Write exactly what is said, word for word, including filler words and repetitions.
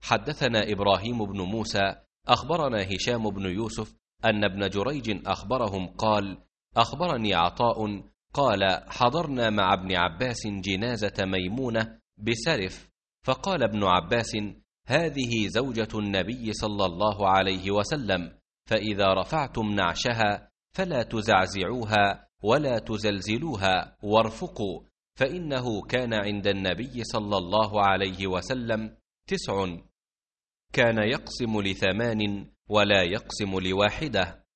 حدثنا إبراهيم بن موسى أخبرنا هشام بن يوسف أن ابن جريج أخبرهم قال: أخبرني عطاء قال: حضرنا مع ابن عباس جنازة ميمونة بسرف، فقال ابن عباس: هذه زوجة النبي صلى الله عليه وسلم، فإذا رفعتم نعشها فلا تزعزعوها ولا تزلزلوها وارفقوا، فإنه كان عند النبي صلى الله عليه وسلم تسع، كان يقسم لثمان ولا يقسم لواحدة.